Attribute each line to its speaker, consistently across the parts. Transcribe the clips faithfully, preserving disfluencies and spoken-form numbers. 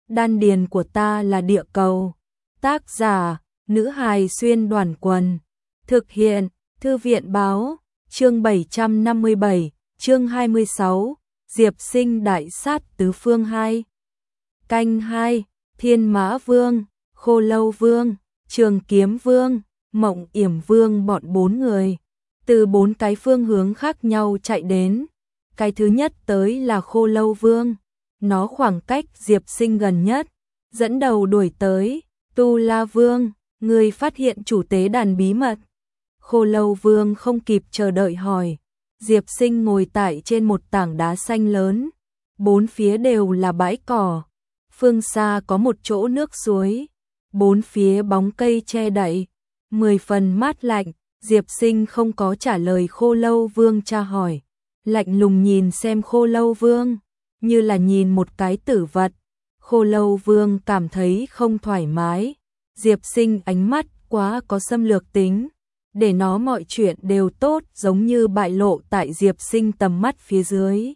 Speaker 1: Đan điền của ta là địa cầu. Tác giả, nữ hài xuyên đoàn quần. Thực hiện, Thư viện Báo, chương bảy trăm năm mươi bảy, chương hai mươi sáu, Diệp Sinh đại sát tứ phương hai. Canh hai, Thiên Mã Vương, Khô Lâu Vương, Trường Kiếm Vương, Mộng Yểm Vương, bọn bốn người từ bốn cái phương hướng khác nhau chạy đến. Cái thứ nhất tới là Khô Lâu Vương, nó khoảng cách Diệp Sinh gần nhất, dẫn đầu đuổi tới. Tu La Vương, người phát hiện chủ tế đàn bí mật. Khô Lâu Vương không kịp chờ đợi hỏi. Diệp Sinh ngồi tại trên một tảng đá xanh lớn, bốn phía đều là bãi cỏ, phương xa có một chỗ nước suối, bốn phía bóng cây che đậy, mười phần mát lạnh. Diệp Sinh không có trả lời Khô Lâu Vương tra hỏi, lạnh lùng nhìn xem Khô Lâu Vương, như là nhìn một cái tử vật. Khô Lâu Vương cảm thấy không thoải mái. Diệp Sinh ánh mắt quá có xâm lược tính, để nó mọi chuyện đều tốt giống như bại lộ tại Diệp Sinh tầm mắt phía dưới.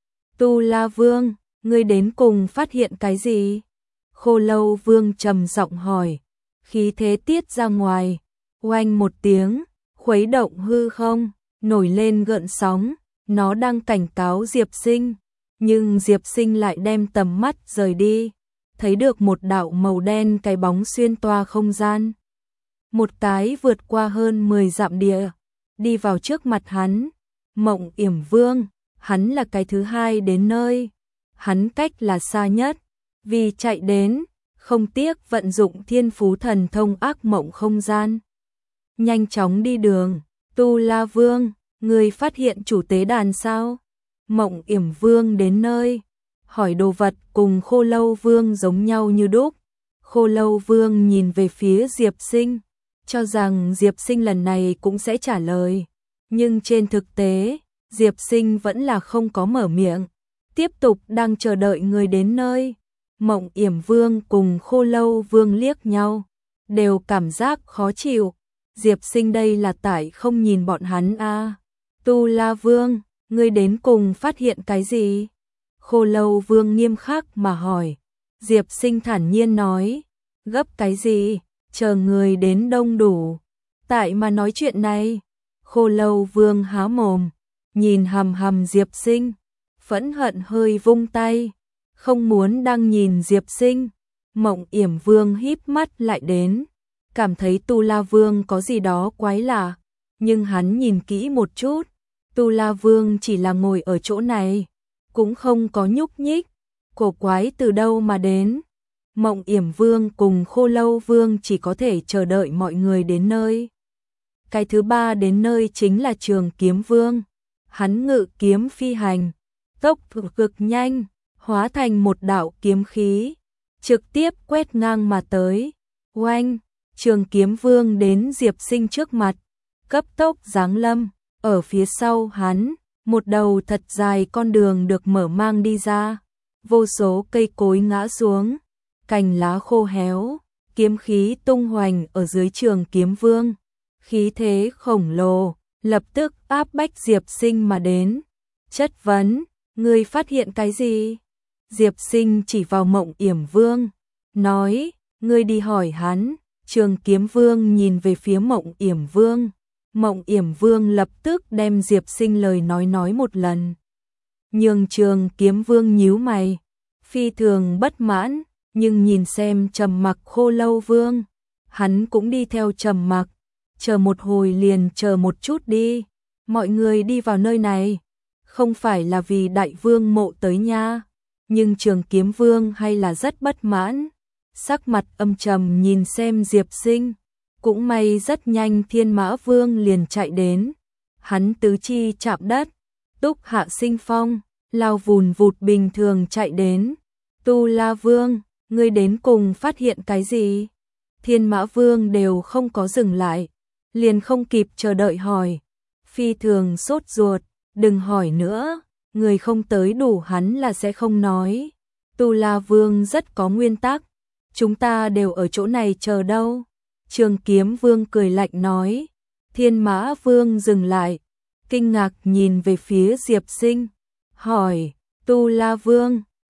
Speaker 1: Tu La Vương, ngươi đến cùng phát hiện cái gì? Khô Lâu Vương trầm giọng hỏi, khí thế tiết ra ngoài, oanh một tiếng, khuấy động hư không, nổi lên gợn sóng, nó đang cảnh cáo Diệp Sinh, nhưng Diệp Sinh lại đem tầm mắt rời đi, thấy được một đạo màu đen cái bóng xuyên toa không gian. Một cái vượt qua hơn mười dặm địa, đi vào trước mặt hắn. Mộng Yểm Vương, hắn là cái thứ hai đến nơi, hắn cách là xa nhất, vì chạy đến, không tiếc vận dụng thiên phú thần thông ác mộng không gian. Nhanh chóng đi đường. Tu La Vương, người phát hiện chủ tế đàn sao? Mộng Yểm Vương đến nơi, hỏi đồ vật cùng Khô Lâu Vương giống nhau như đúc. Khô Lâu Vương nhìn về phía Diệp Sinh, cho rằng Diệp Sinh lần này cũng sẽ trả lời, nhưng trên thực tế, Diệp Sinh vẫn là không có mở miệng, tiếp tục đang chờ đợi người đến nơi. Mộng Yểm Vương cùng Khô Lâu Vương liếc nhau, đều cảm giác khó chịu. Diệp Sinh đây là tại không nhìn bọn hắn a. À. Tu La Vương, ngươi đến cùng phát hiện cái gì? Khô Lâu Vương nghiêm khắc mà hỏi. Diệp Sinh thản nhiên nói, gấp cái gì, chờ người đến đông đủ, tại mà nói chuyện này. Khô Lâu Vương há mồm, nhìn hầm hầm Diệp Sinh, phẫn hận hơi vung tay, không muốn đang nhìn Diệp Sinh. Mộng Yểm Vương híp mắt lại đến, cảm thấy Tu La Vương có gì đó quái lạ, nhưng hắn nhìn kỹ một chút, Tu La Vương chỉ là ngồi ở chỗ này, cũng không có nhúc nhích, cổ quái từ đâu mà đến. Mộng Yểm Vương cùng Khô Lâu Vương chỉ có thể chờ đợi mọi người đến nơi. Cái thứ ba đến nơi chính là Trường Kiếm Vương, hắn ngự kiếm phi hành, tốc độ cực nhanh, hóa thành một đạo kiếm khí, trực tiếp quét ngang mà tới. Oanh! Trường Kiếm Vương đến Diệp Sinh trước mặt, cấp tốc giáng lâm, ở phía sau hắn, một đầu thật dài con đường được mở mang đi ra, vô số cây cối ngã xuống, cành lá khô héo, kiếm khí tung hoành ở dưới Trường Kiếm Vương, khí thế khổng lồ, lập tức áp bách Diệp Sinh mà đến. Chất vấn, ngươi phát hiện cái gì? Diệp Sinh chỉ vào Mộng Yểm Vương, nói, ngươi đi hỏi hắn. Trường Kiếm Vương nhìn về phía Mộng Yểm Vương, Mộng Yểm Vương lập tức đem Diệp Sinh lời nói nói một lần. Nhưng Trường Kiếm Vương nhíu mày, phi thường bất mãn, nhưng nhìn xem trầm mặc Khô Lâu Vương, hắn cũng đi theo trầm mặc, chờ một hồi liền chờ một chút đi, mọi người đi vào nơi này, không phải là vì Đại Vương mộ tới nha. Nhưng Trường Kiếm Vương hay là rất bất mãn, sắc mặt âm trầm nhìn xem Diệp Sinh. Cũng may rất nhanh Thiên Mã Vương liền chạy đến, hắn tứ chi chạm đất, túc hạ sinh phong, lao vùn vụt bình thường chạy đến. Tu La Vương, ngươi đến cùng phát hiện cái gì? Thiên Mã Vương đều không có dừng lại, liền không kịp chờ đợi hỏi, phi thường sốt ruột, đừng hỏi nữa, người không tới đủ hắn là sẽ không nói. Tu La Vương rất có nguyên tắc, chúng ta đều ở chỗ này chờ đâu. Trường Kiếm Vương cười lạnh nói. Thiên Mã Vương dừng lại, kinh ngạc nhìn về phía Diệp Sinh, hỏi, Tu La Vương,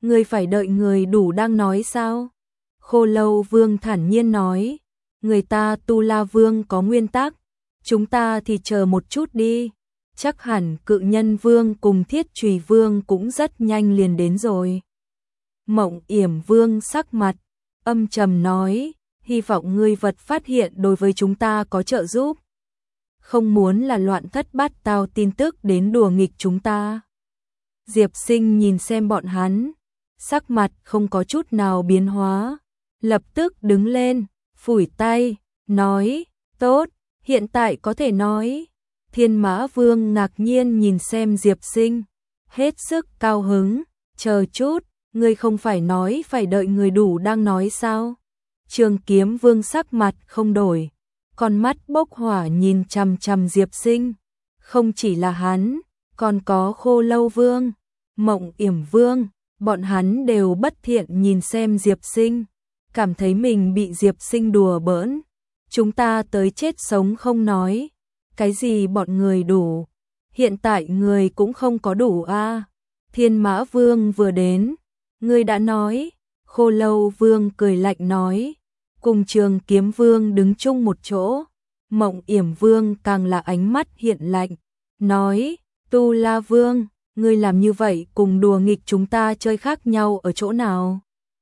Speaker 1: Ngươi phải đợi người đủ đang nói sao? Khô Lâu Vương thản nhiên nói, người ta Tu La Vương có nguyên tắc, chúng ta thì chờ một chút đi. Chắc hẳn Cự Nhân Vương cùng Thiết Chùy Vương cũng rất nhanh liền đến rồi. Mộng Yểm Vương sắc mặt âm trầm nói, hy vọng ngươi vật phát hiện đối với chúng ta có trợ giúp. Không muốn là loạn thất bát tao tin tức đến đùa nghịch chúng ta. Diệp Sinh nhìn xem bọn hắn, sắc mặt không có chút nào biến hóa, lập tức đứng lên, phủi tay, nói, tốt, hiện tại có thể nói. Thiên Mã Vương ngạc nhiên nhìn xem Diệp Sinh, hết sức cao hứng, chờ chút, ngươi không phải nói phải đợi người đủ đang nói sao? Trường Kiếm Vương sắc mặt không đổi, con mắt bốc hỏa nhìn chằm chằm Diệp Sinh, không chỉ là hắn, còn có Khô Lâu Vương, Mộng Yểm Vương, bọn hắn đều bất thiện nhìn xem Diệp Sinh, cảm thấy mình bị Diệp Sinh đùa bỡn. Chúng ta tới chết sống không nói, cái gì bọn người đủ, hiện tại người cũng không có đủ a. À. Thiên Mã Vương vừa đến, ngươi đã nói. Khô Lâu Vương cười lạnh nói, cùng Trường Kiếm Vương đứng chung một chỗ. Mộng Yểm Vương càng là ánh mắt hiện lạnh, nói, Tu La Vương, ngươi làm như vậy cùng đùa nghịch chúng ta chơi khác nhau ở chỗ nào?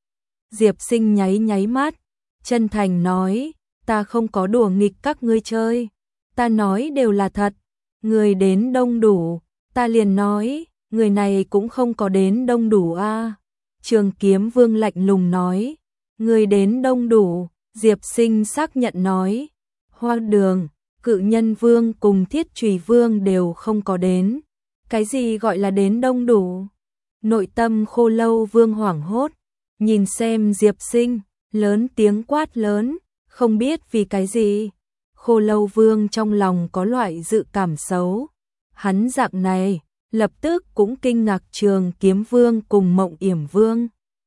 Speaker 1: Diệp Sinh nháy nháy mắt, chân thành nói, ta không có đùa nghịch các ngươi chơi, ta nói đều là thật. Người đến đông đủ, ta liền nói, người này cũng không có đến đông đủ a. À. Trường Kiếm Vương lạnh lùng nói, người đến đông đủ. Diệp Sinh xác nhận nói, Hoa Đường, Cự Nhân Vương cùng Thiết Chùy Vương đều không có đến. Cái gì gọi là đến đông đủ? Nội tâm Khô Lâu Vương hoảng hốt, nhìn xem Diệp Sinh, lớn tiếng quát lớn, không biết vì cái gì. Khô Lâu Vương trong lòng có loại dự cảm xấu. Hắn dạng này, lập tức cũng kinh ngạc Trường Kiếm Vương cùng Mộng Yểm Vương.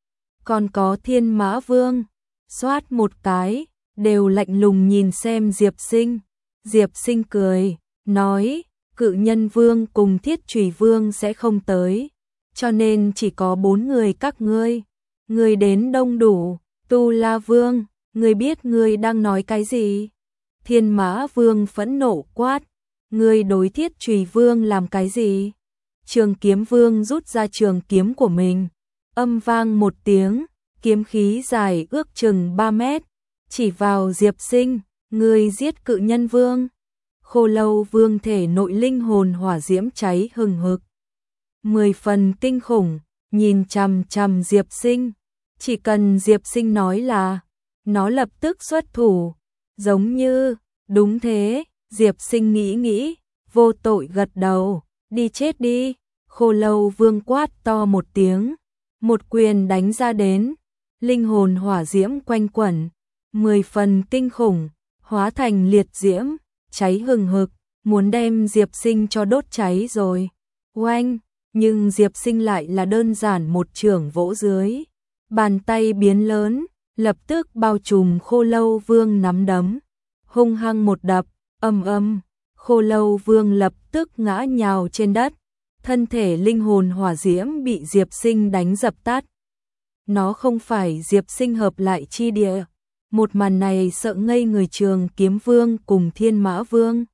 Speaker 1: Còn có Thiên Mã Vương, xoát một cái, đều lạnh lùng nhìn xem Diệp Sinh. Diệp Sinh cười, nói, Cự Nhân Vương cùng Thiết Chùy Vương sẽ không tới, cho nên chỉ có bốn người các ngươi. Ngươi đến đông đủ. Tu La Vương, ngươi biết ngươi đang nói cái gì? Thiên Mã Vương phẫn nộ quát, ngươi đối Thiết Chùy Vương làm cái gì? Trường Kiếm Vương rút ra trường kiếm của mình, âm vang một tiếng, kiếm khí dài ước chừng ba mét, chỉ vào Diệp Sinh, ngươi giết Cự Nhân Vương. Khô Lâu Vương thể nội linh hồn hỏa diễm cháy hừng hực, mười phần kinh khủng, nhìn chằm chằm Diệp Sinh, chỉ cần Diệp Sinh nói là, nó lập tức xuất thủ, giống như, đúng thế. Diệp Sinh nghĩ nghĩ, vô tội gật đầu, đi chết đi. Khô Lâu Vương quát to một tiếng, một quyền đánh ra đến, linh hồn hỏa diễm quanh quẩn, mười phần kinh khủng, hóa thành liệt diễm, cháy hừng hực, muốn đem Diệp Sinh cho đốt cháy rồi. Oanh, nhưng Diệp Sinh lại là đơn giản một chưởng vỗ dưới, bàn tay biến lớn, lập tức bao trùm Khô Lâu Vương nắm đấm, hung hăng một đập, ầm ầm, Khô Lâu Vương lập tức ngã nhào trên đất, thân thể linh hồn hỏa diễm bị Diệp Sinh đánh dập tắt. Nó không phải Diệp Sinh hợp lại chi địa. Một màn này sợ ngây người Trường Kiếm Vương cùng Thiên Mã Vương.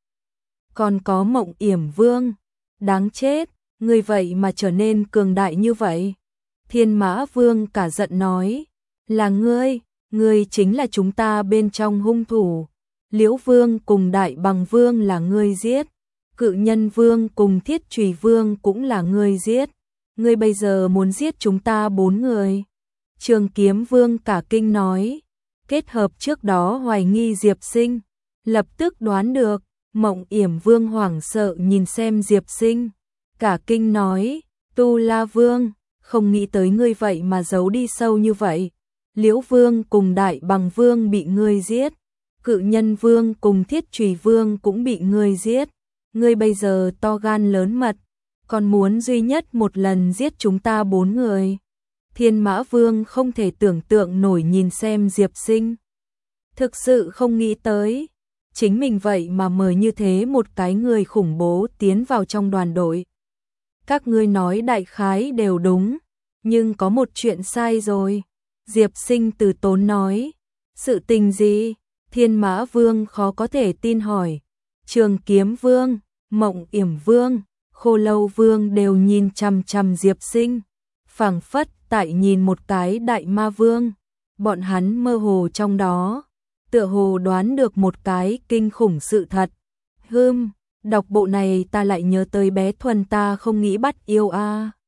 Speaker 1: Còn có Mộng Yểm Vương. Đáng chết, ngươi vậy mà trở nên cường đại như vậy. Thiên Mã Vương cả giận nói, là ngươi, ngươi chính là chúng ta bên trong hung thủ. Liễu Vương cùng Đại Bằng Vương là ngươi giết. Cự Nhân Vương cùng Thiết Chùy Vương cũng là ngươi giết. Ngươi bây giờ muốn giết chúng ta bốn người. Trường Kiếm Vương cả kinh nói, kết hợp trước đó hoài nghi Diệp Sinh, lập tức đoán được. Mộng Yểm Vương hoảng sợ nhìn xem Diệp Sinh, cả kinh nói, Tu La Vương, không nghĩ tới ngươi vậy mà giấu đi sâu như vậy. Liễu Vương cùng Đại Bằng Vương bị ngươi giết, Cự Nhân Vương cùng Thiết Chùy Vương cũng bị ngươi giết. Ngươi bây giờ to gan lớn mật, còn muốn duy nhất một lần giết chúng ta bốn người. Thiên Mã Vương không thể tưởng tượng nổi nhìn xem Diệp Sinh. Thực sự không nghĩ tới, chính mình vậy mà mời như thế một cái người khủng bố tiến vào trong đoàn đội. Các ngươi nói đại khái đều đúng, Nhưng có một chuyện sai rồi. Diệp Sinh từ tốn nói. Sự tình gì? Thiên Mã Vương khó có thể tin hỏi. Trường Kiếm Vương, Mộng Yểm Vương, Khô Lâu Vương đều nhìn chằm chằm Diệp Sinh, phảng phất tại nhìn một cái đại ma vương. Bọn hắn mơ hồ trong đó, tựa hồ đoán được một cái kinh khủng sự thật. Hừm, đọc bộ này ta lại nhớ tới bé Thuần ta không nghĩ bắt yêu a.